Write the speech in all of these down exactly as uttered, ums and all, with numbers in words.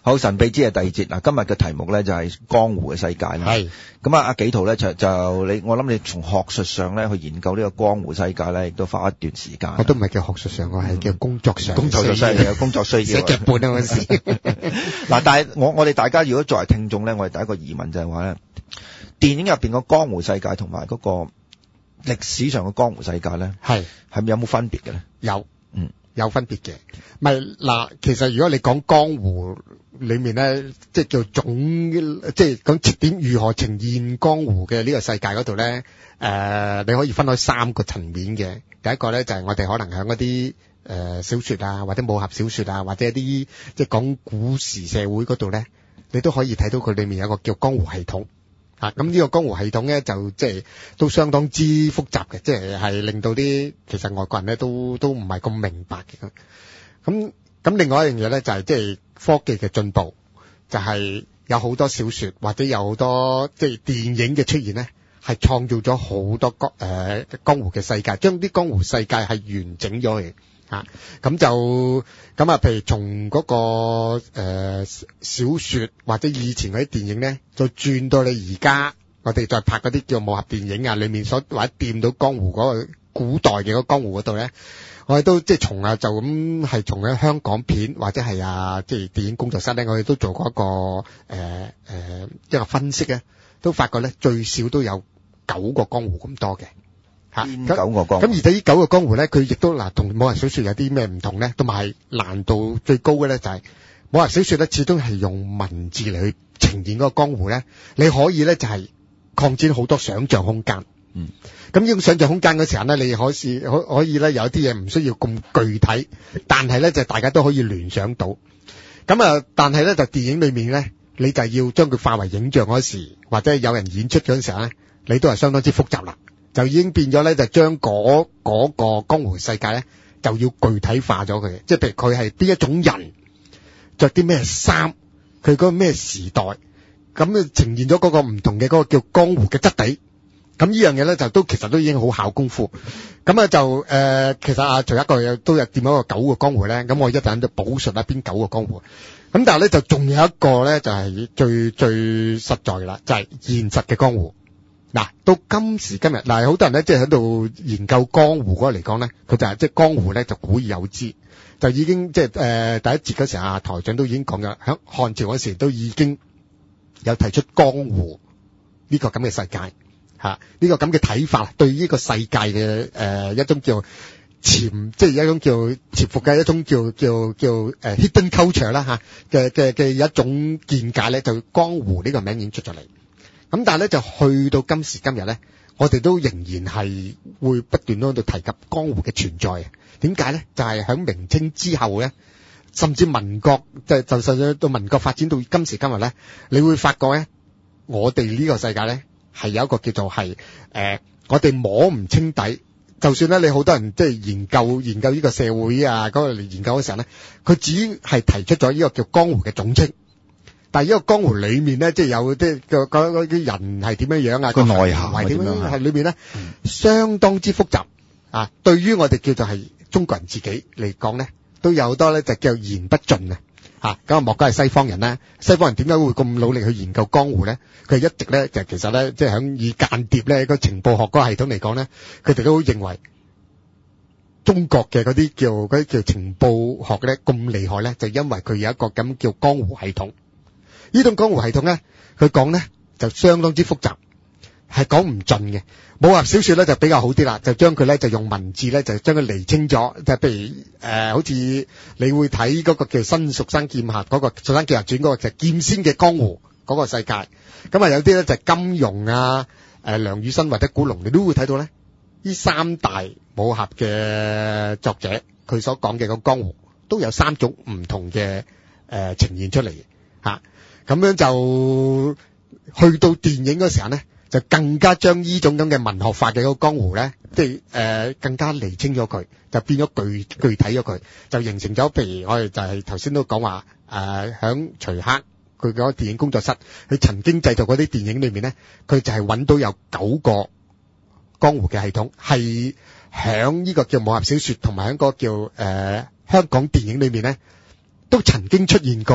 好，神秘之夜第二節嗱，今日嘅題目咧就係江湖嘅世界啦。 係咁啊，阿紀陶咧就就你，我諗你從學術上咧去研究呢個江湖世界咧，亦都花一段時間。 我都唔係叫學術上，我係叫工作上。 工作上需要，工作需要。 寫劇本啊嗰時。 嗱，但係我我哋大家如果作為聽眾咧，我哋第一個疑問就係話咧，電影入邊個江湖世界同埋嗰個歷史上嘅江湖世界咧，係係咪有冇分別嘅咧？ 有， 嗯， 有分別嘅。咪嗱，其實如果你講江湖裏面咧，即係叫總，即係講點如何呈現江湖嘅呢個世界嗰度咧，誒、呃，你可以分開三個層面嘅。第一個咧就係、是、我哋可能喺嗰啲誒小說啊，或者武俠小說啊，或者一啲即係講古時社會嗰度咧，你都可以睇到佢裏面有一個叫江湖系統。啊，咁呢個江湖系統咧就即係都相當之複雜嘅，即係係令到啲其實外國人咧都都唔係咁明白嘅。咁咁另外一樣嘢咧就係即係科技嘅進步，就係有好多小說或者有好多即係電影嘅出現咧，係創造咗好多江誒江湖嘅世界，將啲江湖世界係完整咗嘅。啊，咁就咁啊，譬如從嗰、那個誒、呃、小說或者以前嗰啲電影咧，再轉到你而家我哋再拍嗰啲叫武俠電影啊，裏面所或者掂到江湖嗰個古代嘅嗰江湖嗰度咧，我哋都即係從啊就咁係從喺香港片或者係啊即係電影工作室咧，我哋都做過一個誒誒、呃呃、一個分析咧，都發覺咧最少都有九個江湖咁多嘅。 邊九個江湖？ 咁而且呢九個江湖咧，佢亦都嗱同武俠小說有啲咩唔同咧？同埋難度最高嘅咧就係武俠小說咧，始終係用文字嚟去呈現嗰個江湖咧。你可以咧就係擴展好多想象空間。嗯。咁呢種想象空間嘅時候咧，你可以可可以咧有啲嘢唔需要咁具體，但係咧就大家都可以聯想到。咁啊，但係咧就電影裏面咧，你就要將佢化為影像嗰時，或者有人演出嗰陣時候咧，你都係相當之複雜啦。就已經變咗咧，就將嗰嗰個江湖世界咧，就要具體化咗佢。即係譬如佢係邊一種人，着啲咩衫，佢嗰個咩時代，咁啊呈現咗嗰個唔同嘅嗰個叫江湖嘅質地。咁呢樣嘢咧就都其實都已經好考功夫。咁啊就誒、呃，其實啊，除一個有都有掂咗個九個江湖咧。咁我一陣就補述啦，邊九個江湖。咁但係咧就仲有一個咧，就係、是、最最實在嘅啦，就係、是、現實嘅江湖。嗱，到今時今日，嗱，好多人咧，即係喺度研究江湖嗰個嚟講咧，佢就係即係江湖咧，就古已有之，就已經即係誒第一節嗰時啊，台長都已經講咗，喺漢朝嗰時都已經有提出江湖呢個咁嘅世界嚇，呢個咁嘅睇法，對呢個世界嘅誒一種叫潛，即係一種叫潛伏嘅一種叫叫叫誒 hidden culture 啦嚇嘅嘅嘅一種見解咧，就江湖呢個名已經出咗嚟。咁但係咧就去到今時今日咧，我哋都仍然係會不斷喺度提及江湖嘅存在嘅。點解咧？就係、是、喺明清之後咧，甚至民國即係就甚至到民國發展到今時今日咧，你會發覺咧，我哋呢個世界咧係有一個叫做係誒、呃，我哋摸唔清底。就算咧，你好多人即係研究研究呢個社會啊嗰、那個嚟研究嘅時候咧，佢只係提出咗呢個叫江湖嘅總稱。但係呢個江湖裏面咧，即係有啲個嗰啲人係點樣樣啊？個內涵係點樣？係裏面咧，嗯、相當之複雜啊！對於我哋叫做係中國人自己嚟講咧，都有好多咧就叫言不盡啊！嚇咁啊，莫講係西方人啦。西方人點解會咁努力去研究江湖咧？佢一直咧就其實咧，即係響以間諜咧個情報學嗰個系統嚟講咧，佢哋都認為中國嘅嗰啲叫嗰啲叫情報學咧咁厲害咧，就因為佢有一個咁叫江湖系統。呢種江湖系統咧，佢講咧就相當之複雜，係講唔盡嘅。武俠小說咧就比較好啲啦，就將佢咧就用文字咧就將佢釐清咗。就譬如誒、呃，好似你會睇嗰個叫《新蜀山劍俠》嗰個《蜀山劍俠傳》嗰個就劍仙嘅江湖嗰個世界。咁啊有啲咧就係金庸啊、誒、呃、梁羽生或者古龍，你都會睇到咧。呢三大武俠嘅作者，佢所講嘅個江湖都有三種唔同嘅誒、呃、呈現出嚟嚇。咁樣就去到電影嗰時候咧，就更加將呢種咁嘅文學化嘅嗰個江湖咧，即係誒更加釐清咗佢，就變咗具具體咗佢，就形成咗。譬如我哋就係頭先都講話誒，響徐克佢嗰個電影工作室，佢曾經製作嗰啲電影裏面咧，佢就係揾到有九個江湖嘅系統，係響呢個叫武俠小說同埋響個叫誒、呃、香港電影裏面咧，都曾經出現過。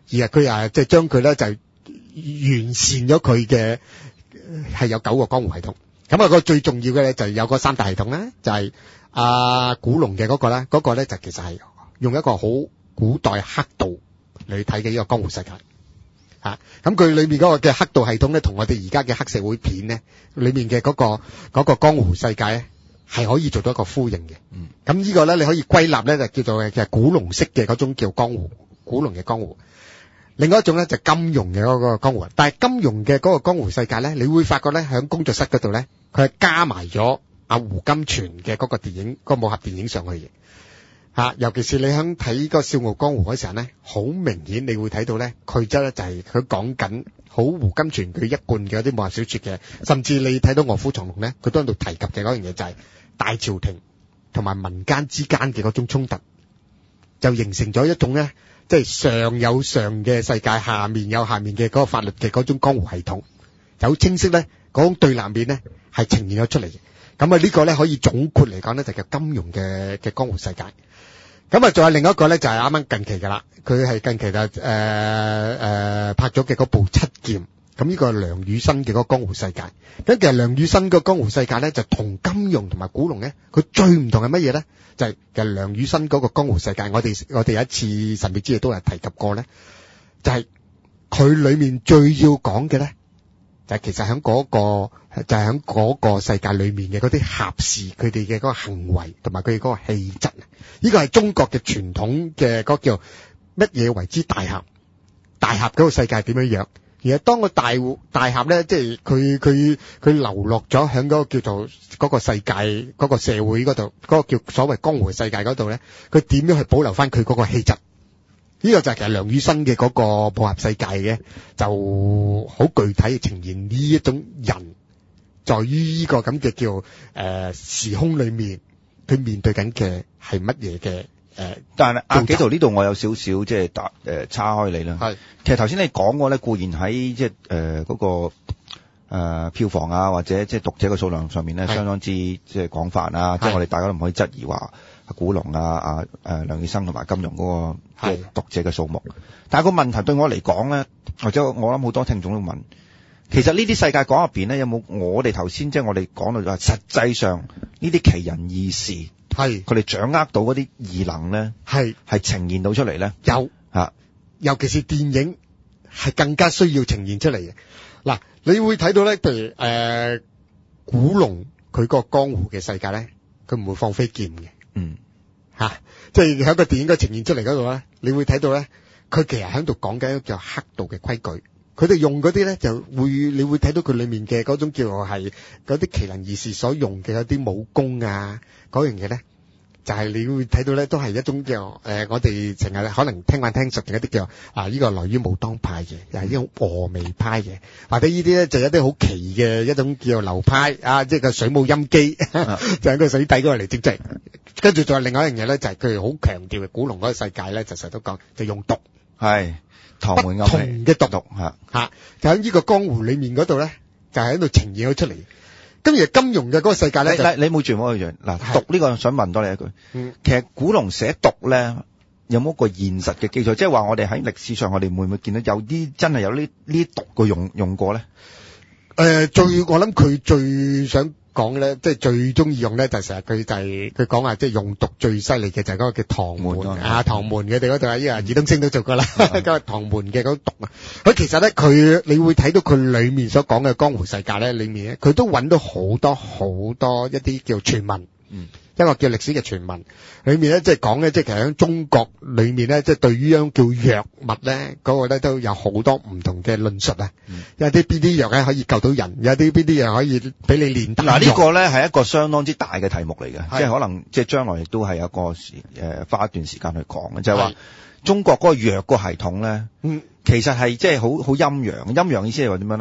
而係佢啊即係將佢咧就完善咗佢嘅係有九個江湖系統。咁啊個最重要嘅咧就有嗰三大系統咧，就係阿古龍嘅嗰個咧，嗰個咧就其實係用一個好古代黑道嚟睇嘅呢個江湖世界。吓，咁佢裏面嗰個嘅黑道系統咧，同我哋而家嘅黑社會片咧，裏面嘅嗰個嗰個江湖世界咧，係可以做到一個呼應嘅。嗯，咁呢個咧你可以歸納咧就叫做其實古龍式嘅嗰種叫江湖，古龍嘅江湖。另外一種咧就金庸嘅嗰個江湖，但係金庸嘅嗰個江湖世界咧，你會發覺咧喺工作室嗰度咧，佢係加埋咗阿胡金銓嘅嗰個電影，嗰個武俠電影上去嘅。吓，尤其是你喺睇個笑傲江湖嗰時候咧，好明顯你會睇到咧，佢真係就係佢講緊好胡金銓佢一貫嘅嗰啲武俠小說嘅，甚至你睇到臥虎藏龍咧，佢都喺度提及嘅嗰樣嘢就係大朝廷同埋民間之間嘅嗰種衝突，就形成咗一種咧，即係上有上嘅世界，下面有下面嘅嗰個法律嘅嗰種江湖系統，就好清晰咧，嗰種對立面咧係呈現咗出嚟嘅。咁啊呢個咧可以總括嚟講咧就叫金庸嘅嘅江湖世界。咁啊，仲有另一個咧，就係啱啱近期噶啦，佢係近期就誒誒拍咗嘅嗰部《七劍》，咁呢個係梁羽生嘅嗰個江湖世界。咁其實梁羽生個江湖世界咧，就同金庸同埋古龍咧，佢最唔同係乜嘢咧？就係其實梁羽生嗰個江湖世界，我哋我哋有一次神秘之夜都係提及過咧，就係佢裏面最要講嘅咧，就係其實喺嗰個就係喺嗰個世界裏面嘅嗰啲俠士，佢哋嘅嗰個行為同埋佢哋嗰個氣質。呢個係中國嘅傳統嘅嗰個叫乜嘢為之大俠？大俠嗰個世界點樣樣？而係當個大大俠咧，即係佢佢佢流落咗喺嗰個叫做嗰個世界嗰個社會嗰度，嗰個叫所謂江湖嘅世界嗰度咧，佢點樣去保留翻佢嗰個氣質？呢個就係其實梁羽生嘅嗰個武俠世界嘅，就好具體嘅呈現呢一種人，在於呢個咁嘅叫誒時空裏面。佢面對緊嘅係乜嘢嘅誒？ 但係阿紀陶呢度我有少少即係打誒叉開你啦。係，其實頭先你講過咧，固然喺即係誒嗰個誒、呃、票房啊，或者即係讀者嘅數量上面咧，相當之即係廣泛啊。即係我哋大家都唔可以質疑話古龍啊、啊誒梁羽生同埋金庸嗰個嘅讀者嘅數目。但係個問題對我嚟講咧，或者我諗好多聽眾都問。其實呢啲世界觀入邊咧，有冇我哋頭先即係我哋講到就係實際上呢啲奇人異事，係佢哋掌握到嗰啲異能咧，係係呈現到出嚟咧？有啊，尤其是電影係更加需要呈現出嚟嘅。嗱，你會睇到咧，譬如誒、呃、古龍佢個江湖嘅世界咧，佢唔會放飛劍嘅，嗯吓、啊，即係喺個電影嘅呈現出嚟嗰度咧，你會睇到咧，佢其實喺度講緊一個叫黑道嘅規矩。佢哋用嗰啲咧，就會你會睇到佢裏面嘅嗰種叫做係嗰啲奇人異事所用嘅嗰啲武功啊，嗰樣嘢咧，就係、是、你會睇到咧，都係一種叫誒、呃，我哋成日可能聽慣聽熟嘅一啲叫啊，呢、這個來於武當派嘅，又係一種峨眉派嘅，或者呢啲咧就有一啲好奇嘅一種叫做流派啊，即係個水母陰機，就喺個水底嗰度嚟整制。跟住仲有另外一樣嘢咧，就係佢哋好強調嘅古龍嗰個世界咧，就成日都講就用毒係。唐門不同嘅毒毒吓吓，就喺呢個江湖裏面嗰度咧，就係喺度呈現咗出嚟。咁而金庸嘅嗰個世界咧，你你冇住冇一樣嗱，毒呢個想問多你一句，嗯，其實古龍寫毒咧有冇一個現實嘅基礎？即係話我哋喺歷史上，我哋會唔會見到有啲真係有呢呢毒嘅用用過咧？誒、呃，最我諗佢最想講咧，即係最中意用咧，就成日佢就係佢講話，即係用毒最犀利嘅就係嗰個叫唐門啊，唐門嘅哋嗰度啊，依個爾冬升都做過啦，嗰個唐門嘅嗰毒啊。佢其實咧，佢你會睇到佢裏面所講嘅江湖世界咧，裏面咧，佢都揾到好多好多一啲叫傳聞。嗯。一個叫歷史嘅傳聞，裏面咧即係講咧，即係其實喺中國裏面咧，即係對於一種叫藥物咧，嗰個咧都有好多唔同嘅論述啊。嗯、有啲邊啲藥咧可以救到人，有啲邊啲藥可以俾你練得。嗱，呢個咧係一個相當之大嘅題目嚟嘅，即係可能即係將來亦都係有一個時誒、呃、花一段時間去講嘅，就係、是、話中國嗰個藥個系統咧，嗯，其實係即係好好陰陽，陰陽意思係話點樣咧？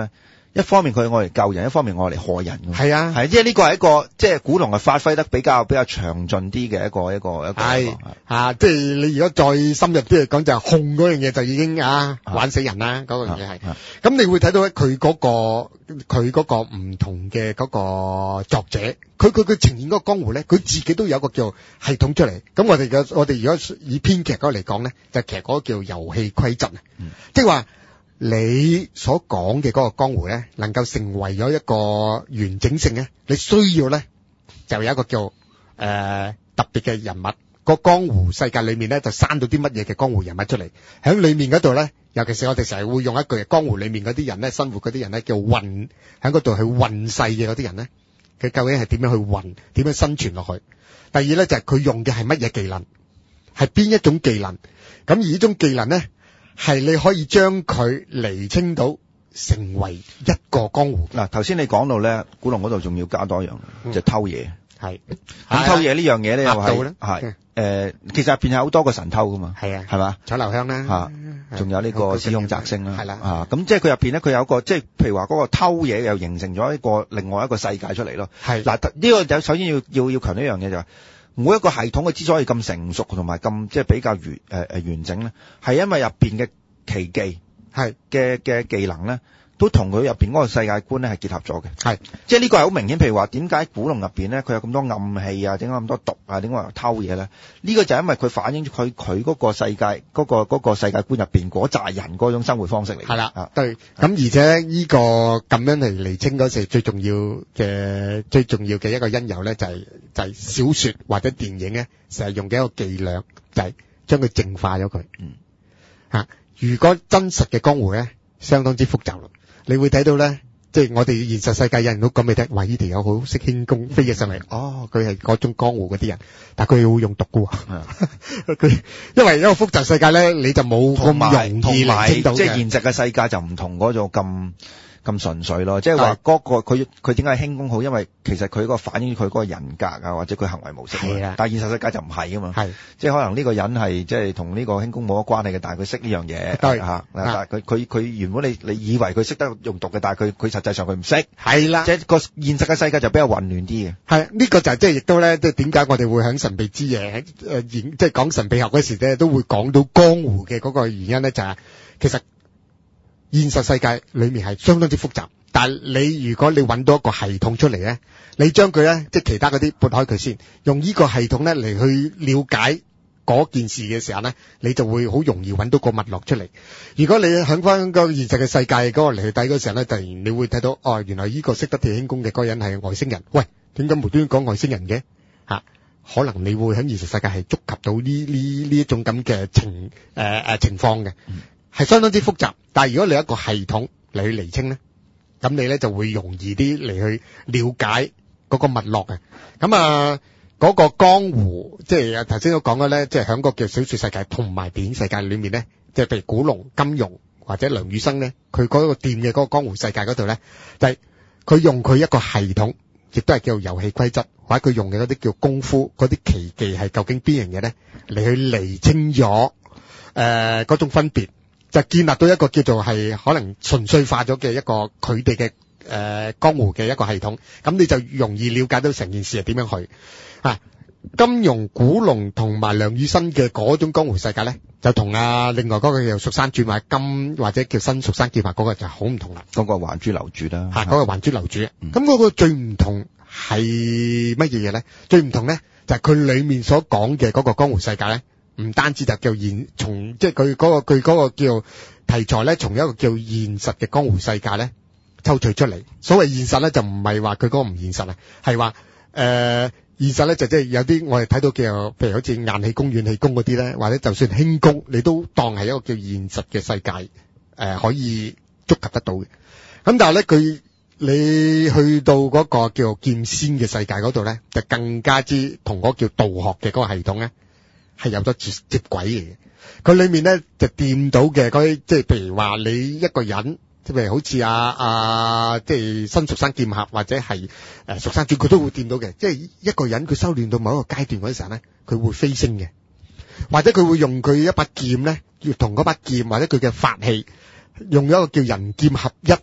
一方面佢愛嚟救人，一方面愛嚟害人㗎。 係啊， 係，即係呢個係一個即係古龍係發揮得比較比較詳盡啲嘅一個一個一個。 係啊，即係你如果再深入啲嚟講，就係控嗰樣嘢就已經啊玩死人啦，嗰樣嘢係。咁你會睇到咧，佢嗰個佢嗰個唔同嘅嗰個作者，佢佢佢呈現嗰個江湖咧，佢自己都有一個叫系統出嚟。咁我哋嘅我哋如果以編劇嗰個嚟講咧，就其實嗰個叫遊戲規則啊，即係話。你所講嘅嗰個江湖咧，能夠成為咗一個完整性咧，你需要咧就有一個叫誒、呃、特別嘅人物。個江湖世界裏面咧就生到啲乜嘢嘅江湖人物出嚟，喺裏面嗰度咧，尤其是我哋成日會用一句江湖裏面嗰啲人咧，生活嗰啲人咧叫運，喺嗰度去運世嘅嗰啲人咧，佢究竟係點樣去運，點樣生存落去？第二咧就係、是、佢用嘅係乜嘢技能，係邊一種技能？咁而呢種技能咧。係你可以將佢釐清到成為一個江湖。 嗱，頭先你講到咧，古龍嗰度仲要加多一樣，嗯、就係偷嘢。係咁偷嘢呢樣嘢咧，又係係誒，其實入邊有好多個神偷噶嘛。係啊，係嘛？楚留香啦，嚇，仲有呢個司空摘星啦。係啦，啊，咁即係佢入邊咧，佢有個即係譬如話嗰個偷嘢又形成咗一個另外一個世界出嚟咯。係嗱，呢個就首先要要要強調一樣嘢就係。每一個系統佢之所以咁成熟同埋咁即係比較完誒誒、呃、完整咧，係因為入邊嘅奇技係嘅嘅技能咧，都同佢入邊嗰個世界觀咧係結合咗嘅。係即係呢個係好明顯。譬如話點解古龍入邊咧佢有咁多暗器啊，點解咁多毒啊，點解話偷嘢咧？呢、呢個就係因為佢反映咗佢佢嗰個世界嗰、嗰個嗰、嗰個世界觀入邊嗰扎人嗰種生活方式嚟。係啦，啊對。咁而且呢個咁樣嚟釐清嗰時最重要嘅最重要嘅一個因由咧，就係、係、就係、係、小說或者電影咧，成日用嘅一個伎倆，就係將佢淨化咗佢。嗯。嚇、啊！如果真實嘅江湖咧，相當之複雜咯。你會睇到咧，即係我哋現實世界有人都講俾你聽，話呢條友好識輕功，飛嘅上嚟，哦，佢係嗰種江湖嗰啲人，但係佢會用毒嘅喎。佢因為一個複雜世界咧，你就冇咁容易嚟清到嘅。即係現實嘅世界就唔同嗰種咁咁純粹咯。即係話嗰個佢佢點解輕功好？因為其實佢嗰個反映佢嗰個人格啊，或者佢行為模式。係啊。但係現實世界就唔係啊嘛。係。即係可能呢個人係即係同呢個輕功冇乜關係嘅，但係佢識呢樣嘢。對。嚇。但係佢佢佢原本你你以為佢識得用毒嘅，但係佢佢實際上佢唔識。係啦。即係個現實嘅世界就比較混亂啲嘅。係。呢個就係即係亦都咧，即係點解我哋會喺神秘之夜誒演即係講神秘學嗰時咧，都會講到江湖嘅嗰個原因咧，就係其實現實世界裡面係相當之複雜。但係你如果你揾到一個系統出嚟咧，你將佢咧即係其他嗰啲撥開佢先，用呢個系統咧嚟去了解嗰件事嘅時候咧，你就會好容易揾到個脈絡出嚟。如果你響翻個現實嘅世界嗰個嚟去睇嗰時候咧，突然你會睇到哦，原來呢個識得鐵輕功嘅嗰個人係外星人。喂，點解無端端講外星人嘅？嚇、啊，可能你會喺現實世界係觸及到呢呢呢一種咁嘅情誒誒、呃、情況嘅，係、嗯、相當之複雜。但係如果你有一個系統嚟去釐清咧，咁你咧就會容易啲嚟去了解嗰個脈絡嘅。咁啊，嗰、那個江湖，即係頭先都講嘅咧，即係喺個叫小說世界同埋電影世界裏面咧，即係譬如古龍、金庸或者梁羽生咧，佢嗰個掂嘅嗰個江湖世界嗰度咧，就係、是、佢用佢一個系統，亦都係叫遊戲規則，或者佢用嘅嗰啲叫功夫，嗰啲奇技係究竟邊樣嘢咧，嚟去釐清咗誒嗰種分別。就建立到一個叫做係可能純粹化咗嘅一個佢哋嘅誒江湖嘅一個系統，咁你就容易了解到成件事係點樣去啊。金庸、古龍同埋梁羽生嘅嗰種江湖世界咧，就同啊另外嗰個叫蜀山傳或者金或者叫新蜀山劍法嗰個就好唔同啦。嗰個還珠樓主啦，嚇、啊、嗰、那個還珠樓主。咁、嗯、嗰個最唔同係乜嘢嘢咧？最唔同咧就係、是、佢裡面所講嘅嗰個江湖世界咧。唔單止就叫現從即係佢嗰個佢嗰個叫題材咧，從一個叫現實嘅江湖世界咧抽取出嚟。所謂現實咧，就唔係話佢嗰個唔現實啊，係話誒現實咧就即係有啲我哋睇到叫譬如好似硬氣功、軟氣功嗰啲咧，或者就算輕功，你都當係一個叫現實嘅世界誒、呃、可以觸及得到嘅。咁但係咧佢你去到嗰個叫劍仙嘅世界嗰度咧，就更加之同嗰個叫道學嘅嗰個系統咧。係有咗接接軌嘅，佢裏面咧就掂到嘅嗰啲，即係譬如話你一個人，即係譬如好似啊啊，即係新蜀山劍俠或者係誒蜀山傳，佢都會掂到嘅。即係一個人佢修煉到某一個階段嗰陣咧，佢會飛升嘅，或者佢會用佢一把劍咧，要同嗰把劍或者佢嘅法器，用一個叫人劍合一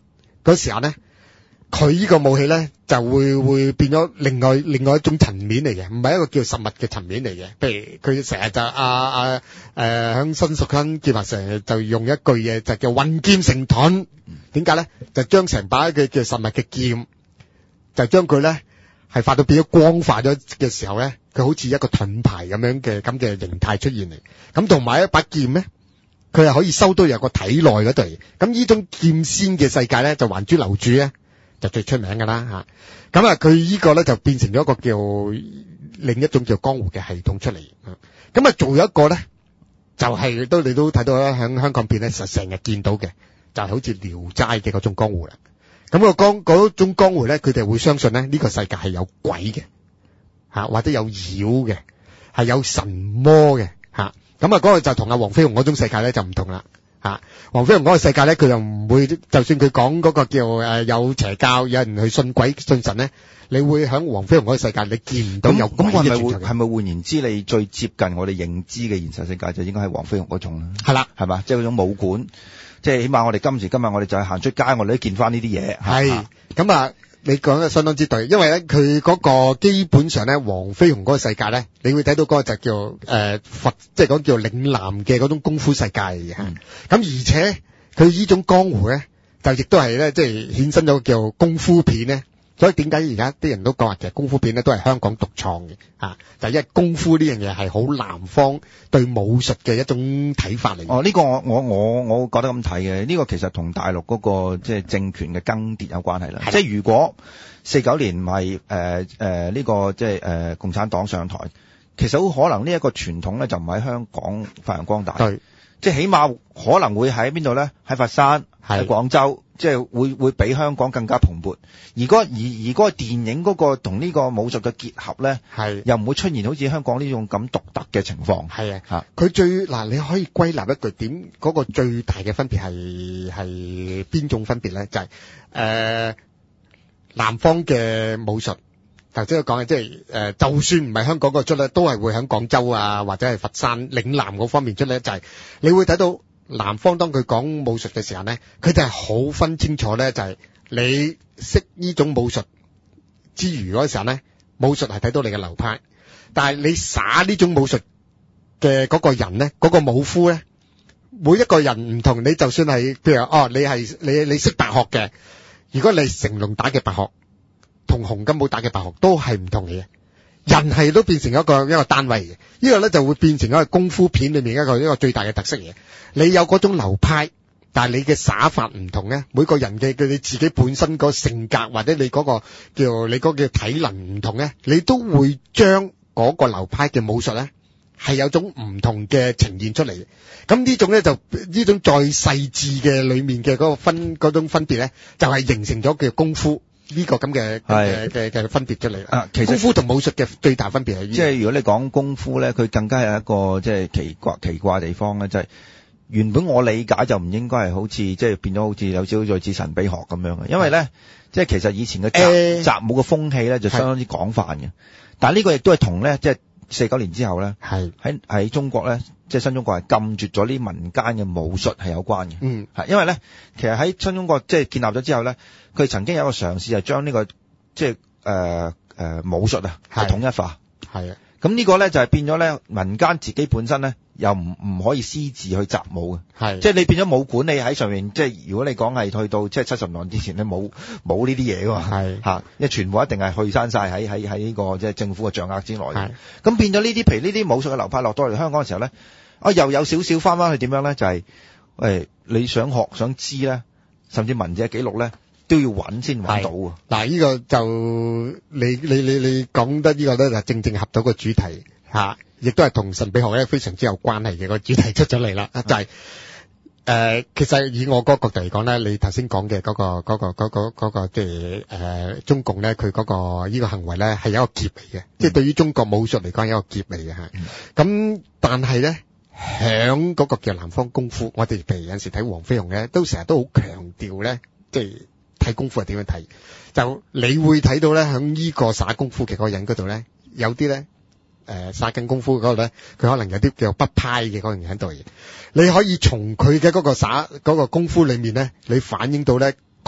嗰時候咧，佢呢個武器咧就會會變咗另外另外一種層面嚟嘅，唔係一個叫實物嘅層面嚟嘅。譬如佢成日就啊啊誒響新蜀坑劍法成日就用一句嘢就叫運劍成盾，點解咧？就將成把嘅叫實物嘅劍，就將佢咧係發到變咗光化咗嘅時候咧，佢好似一個盾牌咁樣嘅咁嘅形態出現嚟。咁同埋一把劍咧，佢係可以收到入個體內嗰度。咁呢種劍仙嘅世界咧，就還珠樓主咧就最出名噶啦吓。咁啊，佢呢個咧就變成咗一個叫另一種叫江湖嘅系統出嚟。咁啊，做咗一個咧，就係、是、都你都睇到啦，喺香港片咧實成日見到嘅，就係、是、好似聊齋嘅嗰種江湖啦。咁、那個江嗰種江湖咧，佢哋會相信咧呢、這個世界係有鬼嘅吓，或者有妖嘅，係有神魔嘅吓。咁啊，嗰個就同阿黃飛鴻嗰種世界咧就唔同啦吓。黃飛鴻嗰個世界咧，佢又唔會，就算佢講嗰個叫誒、呃、有邪教，有人去信鬼信神咧，你會喺黃飛鴻嗰個世界你見唔到有鬼嘅存在。咁係咪係咪換言之，你最接近我哋認知嘅現實世界就應該係黃飛鴻嗰種啦？係啦，係嘛，即係嗰種武館，即係起碼我哋今時今日我哋就係行出街，我哋都見翻呢啲嘢。係咁啊。你講得相當之對，因為咧佢嗰個基本上咧，黃飛鴻嗰個世界咧，你會睇到嗰個就叫誒、呃、佛，即係講叫嶺南嘅嗰種功夫世界嚟嘅。咁、嗯、而且佢呢種江湖咧，就亦都係咧，即係衍生咗叫功夫片咧。所以點解而家啲人都講話其實功夫片咧都係香港獨創嘅啊？就係、因為功夫呢樣嘢係好南方對武術嘅一種睇法嚟。哦，呢、呢個我我我我覺得咁睇嘅，呢、呢個其實同大陸嗰、嗰個即係政權嘅更迭有關係啦。即係如果四九年唔係誒誒呢個即係誒共產黨上台，其實好可能呢一個傳統咧就唔喺香港發揚光大。對，即係起碼可能會喺邊度咧？喺佛山，喺廣州。即係會會比香港更加蓬勃，而嗰而而嗰個電影嗰個同呢個武術嘅結合咧，係又唔會出現好似香港呢種咁獨特嘅情況。係啊，嚇佢最嗱你可以歸納一句點嗰、嗰個最大嘅分別係係邊種分別咧？就係、係、誒、呃、南方嘅武術，頭先我講嘅即係誒，就算唔係香港嗰個出咧，都係會喺廣州啊或者係佛山嶺南嗰方面出咧，就係、係、你會睇到。南方當佢講武術嘅時候咧，佢哋係好分清楚咧，就係、是、你識呢種武術之餘嗰時候咧，武術係睇到你嘅流派，但係你耍呢種武術嘅嗰個人咧，嗰、那個武夫咧，每一個人唔同，你就算係譬如哦，你係你你識白鶴嘅，如果你係成龍打嘅白鶴，同洪金寶打嘅白鶴都係唔同嘅嘢。人係都變成一個一個單位嘅，呢、這個咧就會變成一個功夫片裏面一個一個最大嘅特色嘅。你有嗰種流派，但係你嘅耍法唔同咧，每個人嘅嘅你自己本身個性格或者你嗰、那個叫你嗰個體能唔同咧，你都會將嗰個流派嘅武術咧係有種唔同嘅呈現出嚟。咁呢種咧就呢種再細緻嘅裏面嘅嗰個分嗰種分別咧，就係、是、形成咗叫功夫。呢、這個咁嘅嘅嘅嘅分別出嚟啊！其實功夫同武術嘅最大分別係，即係如果你講功夫咧，佢更加係一個即係奇怪奇怪嘅地方咧，就係、是、原本我理解就唔應該係好似即係變咗好似有少少類似神秘學咁樣嘅，因為咧即係其實以前嘅習習武嘅風氣咧就相當之廣泛嘅，但係呢個亦都係同咧即係四九年之後咧係喺喺中國咧即係新中國係禁絕咗呢民間嘅武術係有關嘅，嗯係因為咧其實喺新中國即係建立咗之後咧。佢曾經有一個嘗試係將呢個即係誒誒武術啊係統一化，係啊，咁呢個咧就係變咗咧民間自己本身咧又唔唔可以私自去習武嘅，係即係你變咗武館，你喺上面即係如果你講係去到即係七十年之前咧冇冇呢啲嘢㗎嘛，係嚇，因為全部一定係去山晒喺喺喺呢個即係政府嘅掌握之內，係咁變咗呢啲譬如呢啲武術嘅流派落到嚟香港嘅時候咧，啊又有少少翻翻去點樣咧就係、是、誒你想學想知咧，甚至文字記錄咧。都要揾先揾到啊！嗱，呢個就你你你你講得呢個咧，就正正合到個主題嚇，亦都係同神秘學咧非常之有關係嘅個主題出咗嚟啦。就係、是、誒、呃，其實以我嗰個角度嚟講咧，你頭先講嘅嗰個嗰、嗰個嗰、嗰個嗰、嗰個即係誒中共咧，佢嗰個呢個行為咧係一個劫嚟嘅，即、嗯、係、就是、對於中國武術嚟講係一個劫嚟嘅嚇。咁、嗯、但係咧，響嗰個叫南方功夫，我哋譬如有陣時睇黃飛鴻咧，都成日都好強調咧，即係。睇功夫係點樣睇？就你會睇到咧，喺呢個耍功夫嘅嗰個人嗰度咧，有啲咧誒耍緊功夫嗰度咧，佢可能有啲叫北派嘅嗰樣嘢喺度嘅。你可以從佢嘅嗰個耍嗰個功夫裏面咧，你反映到咧佢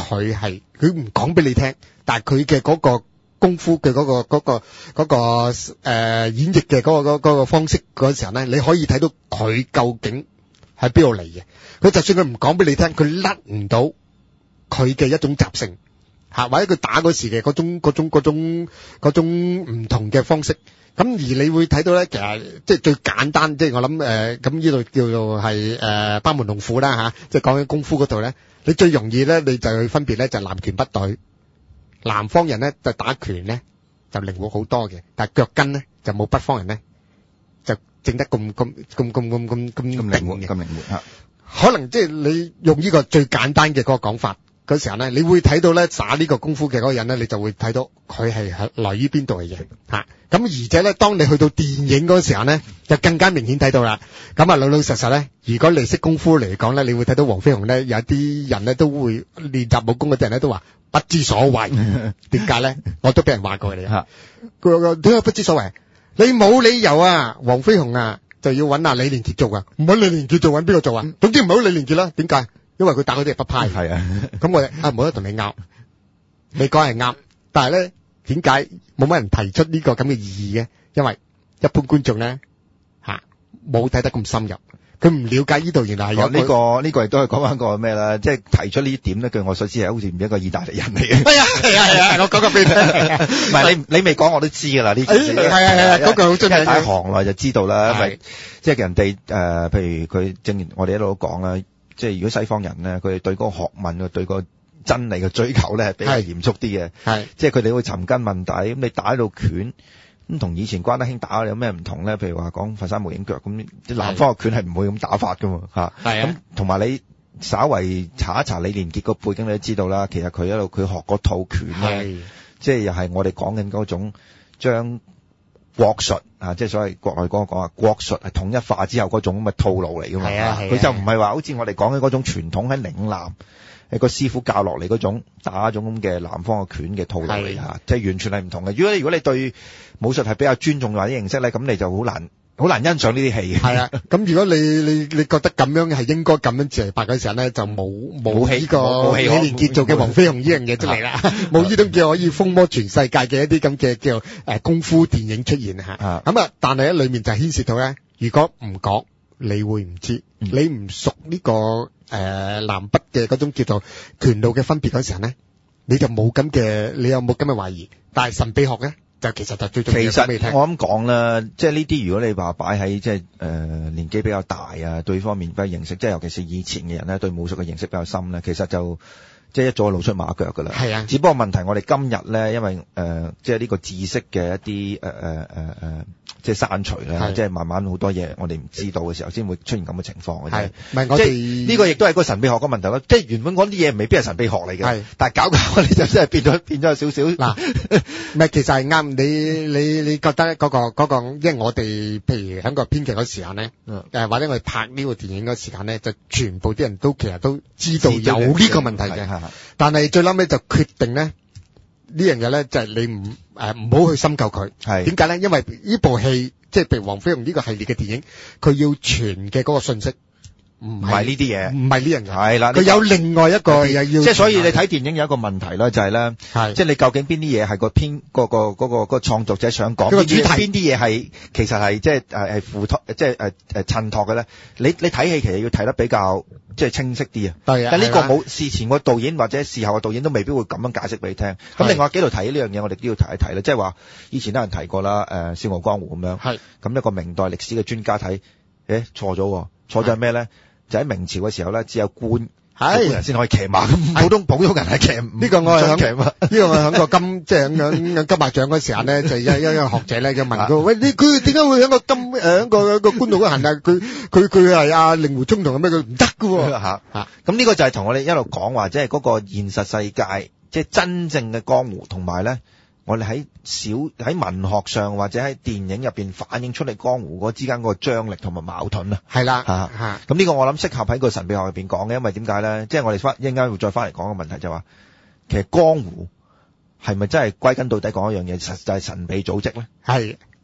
佢係佢唔講俾你聽，但係佢嘅嗰個功夫嘅嗰、嗰個嗰、嗰個嗰、嗰個誒、呃、演繹嘅嗰個嗰、嗰個方式嗰時候咧，你可以睇到佢究竟喺邊度嚟嘅。佢就算佢唔講俾你聽，佢甩唔到佢嘅一種習性吓，或者佢打嗰時嘅嗰種嗰種嗰種嗰種唔同嘅方式。咁而你會睇到咧，其實即係最簡單，即係我諗誒，咁呢度叫做係誒班門弄斧啦吓，即係講緊功夫嗰度咧，你最容易咧，你就去分別咧就南拳北腿。南方人咧就打拳咧就靈活好多嘅，但係腳跟咧就冇北方人咧就整得咁咁咁咁咁咁咁咁靈活咁靈活吓。 可能即係你用呢個最簡單嘅嗰個講法嗰時候咧，你會睇到咧打呢個功夫嘅嗰個人咧，你就會睇到佢係係來於邊度嚟嘅吓。咁而且咧，當你去到電影嗰時候咧，就更加明顯睇到啦。咁啊，老老實實咧，如果你識功夫嚟講咧，你會睇到黃飛鴻咧，有啲人咧都會練習武功嗰啲人咧都話不知所謂。點解咧？我都俾人話過你吓。佢話點解不知所謂？你冇理由啊，黃飛鴻啊，就要揾阿李連杰做啊，唔揾李連杰做揾邊個做啊？總之唔好李連杰啦。點解？因為佢打嗰啲係北派。係啊。咁我哋啊冇得同你拗，你講係啱，但係咧。點解冇乜人提出呢個咁嘅意義嘅？因為一般觀眾咧吓冇睇得咁深入，佢唔了解呢度原來係有呢個呢個亦都係講翻個咩啦？即係提出呢啲點咧，據我所知係好似唔係一個意大利人嚟嘅。係啊係啊係啊！我講個俾你聽。唔係你你未講我都知㗎啦呢件事。係啊係啊，嗰個好出名。喺行內就知道啦，因為即係人哋誒，譬如佢正如我哋一路都講啦，即係如果西方人咧，佢哋對嗰個學問啊，對個真理嘅追求咧係比較嚴肅啲嘅，係即係佢哋會尋根問底。咁你打到拳咁同以前關德興打有咩唔同咧？譬如話講佛山無影腳咁，南方嘅拳係唔會咁打法噶嘛嚇。係咁同埋你稍為查一查李連杰個背景，你都知道啦。其實佢一路佢學嗰套拳咧，即係又係我哋講緊嗰種將國術啊，即係所謂國內講講啊，國術係統一化之後嗰種咁嘅套路嚟噶嘛。係啊，佢就唔係話好似我哋講嘅嗰種傳統喺嶺南。一個師傅教落嚟嗰種打一種咁嘅南方嘅拳嘅套路嚟嚇，即係完全係唔同嘅。如果你如果你對武術係比較尊重或者認識咧，咁你就好難好難欣賞呢啲戲嘅。係啊，咁如果你你你覺得咁樣係應該咁樣自嚟拍嘅時候咧，就冇冇呢個李連杰做嘅黃飛鴻呢樣嘢出嚟啦，冇呢種叫可以風靡全世界嘅一啲咁嘅叫誒功夫電影出現嚇。咁啊，但係喺裡面就牽涉到咧，如果唔講，你會唔知，嗯、你唔熟呢、這個誒、呃、南北嘅嗰種叫做拳路嘅分別嗰時候咧，你就冇咁嘅，你有冇咁嘅懷疑？但係神秘學咧，就其實就最重要。其實我咁講啦，即係呢啲如果你話擺喺即係誒年紀比較大啊，對方面比較認識，即係尤其是以前嘅人咧，對武術嘅認識比較深咧，其實就即係一早露出馬腳噶啦。係啊，只不過問題我哋今日咧，因為誒、呃、即係呢個知識嘅一啲誒誒誒誒。呃即係刪除咧，即係慢慢好多嘢我哋唔知道嘅時候，先會出現咁嘅情況嘅啫。唔係我哋呢個亦都係個神秘學嘅問題咯。即係原本嗰啲嘢未必係神秘學嚟嘅，但係搞搞我哋就真係變咗變咗有少少。嗱， 唔係其實係啱。你你你覺得嗰個嗰個，因為我哋譬如喺個編劇嗰時間咧，誒或者我哋拍呢個電影嗰時間咧，就全部啲人都其實都知道有呢個問題嘅，但係最嬲尾就決定咧。呢樣嘢咧就係你唔誒唔好去深究佢，係點解咧？因為呢部戲即係譬如黃飛鴻呢個系列嘅電影，佢要傳嘅嗰個信息唔係呢啲嘢，唔係呢樣嘢，係啦，佢有另外一個又要，即係所以你睇電影有一個問題啦，就係咧，係即係你究竟邊啲嘢係個編個個嗰個嗰個創作者想講，個主題邊啲嘢係其實係即係誒係附託，即係誒誒襯托嘅咧？你你睇戲其實要睇得比較。即係清晰啲啊！但係呢個冇事前個導演或者事後個導演都未必會咁樣解釋俾你聽。咁另外幾度提呢樣嘢，我哋都要提一提啦。即係話以前都有人提過啦，誒、呃《笑傲江湖》咁樣。係咁一個明代歷史嘅專家睇，誒錯咗，錯咗係咩咧？就喺明朝嘅時候咧，只有官。係人先可以騎馬，普通普通人係騎唔呢個我係響呢個我係響個金即係響響金馬獎嗰時候咧，就一一個學者咧就問佢：喂，你佢點解會喺個金誒個個官渡嗰行啊？佢佢佢係阿令狐沖同咩？佢唔得噶吓吓。咁呢個就係同我哋一路講話，即係嗰個現實世界，即係真正嘅江湖，同埋咧。我哋喺小喺文學上或者喺電影入邊反映出嚟江湖嗰之間嗰個張力同埋矛盾啊，係啦嚇嚇。咁呢個我諗適合喺個神秘學入邊講嘅，因為點解咧？即係我哋翻一陣間會再翻嚟講個問題就係話，其實江湖係咪真係歸根到底講一樣嘢，實就係神秘組織咧？係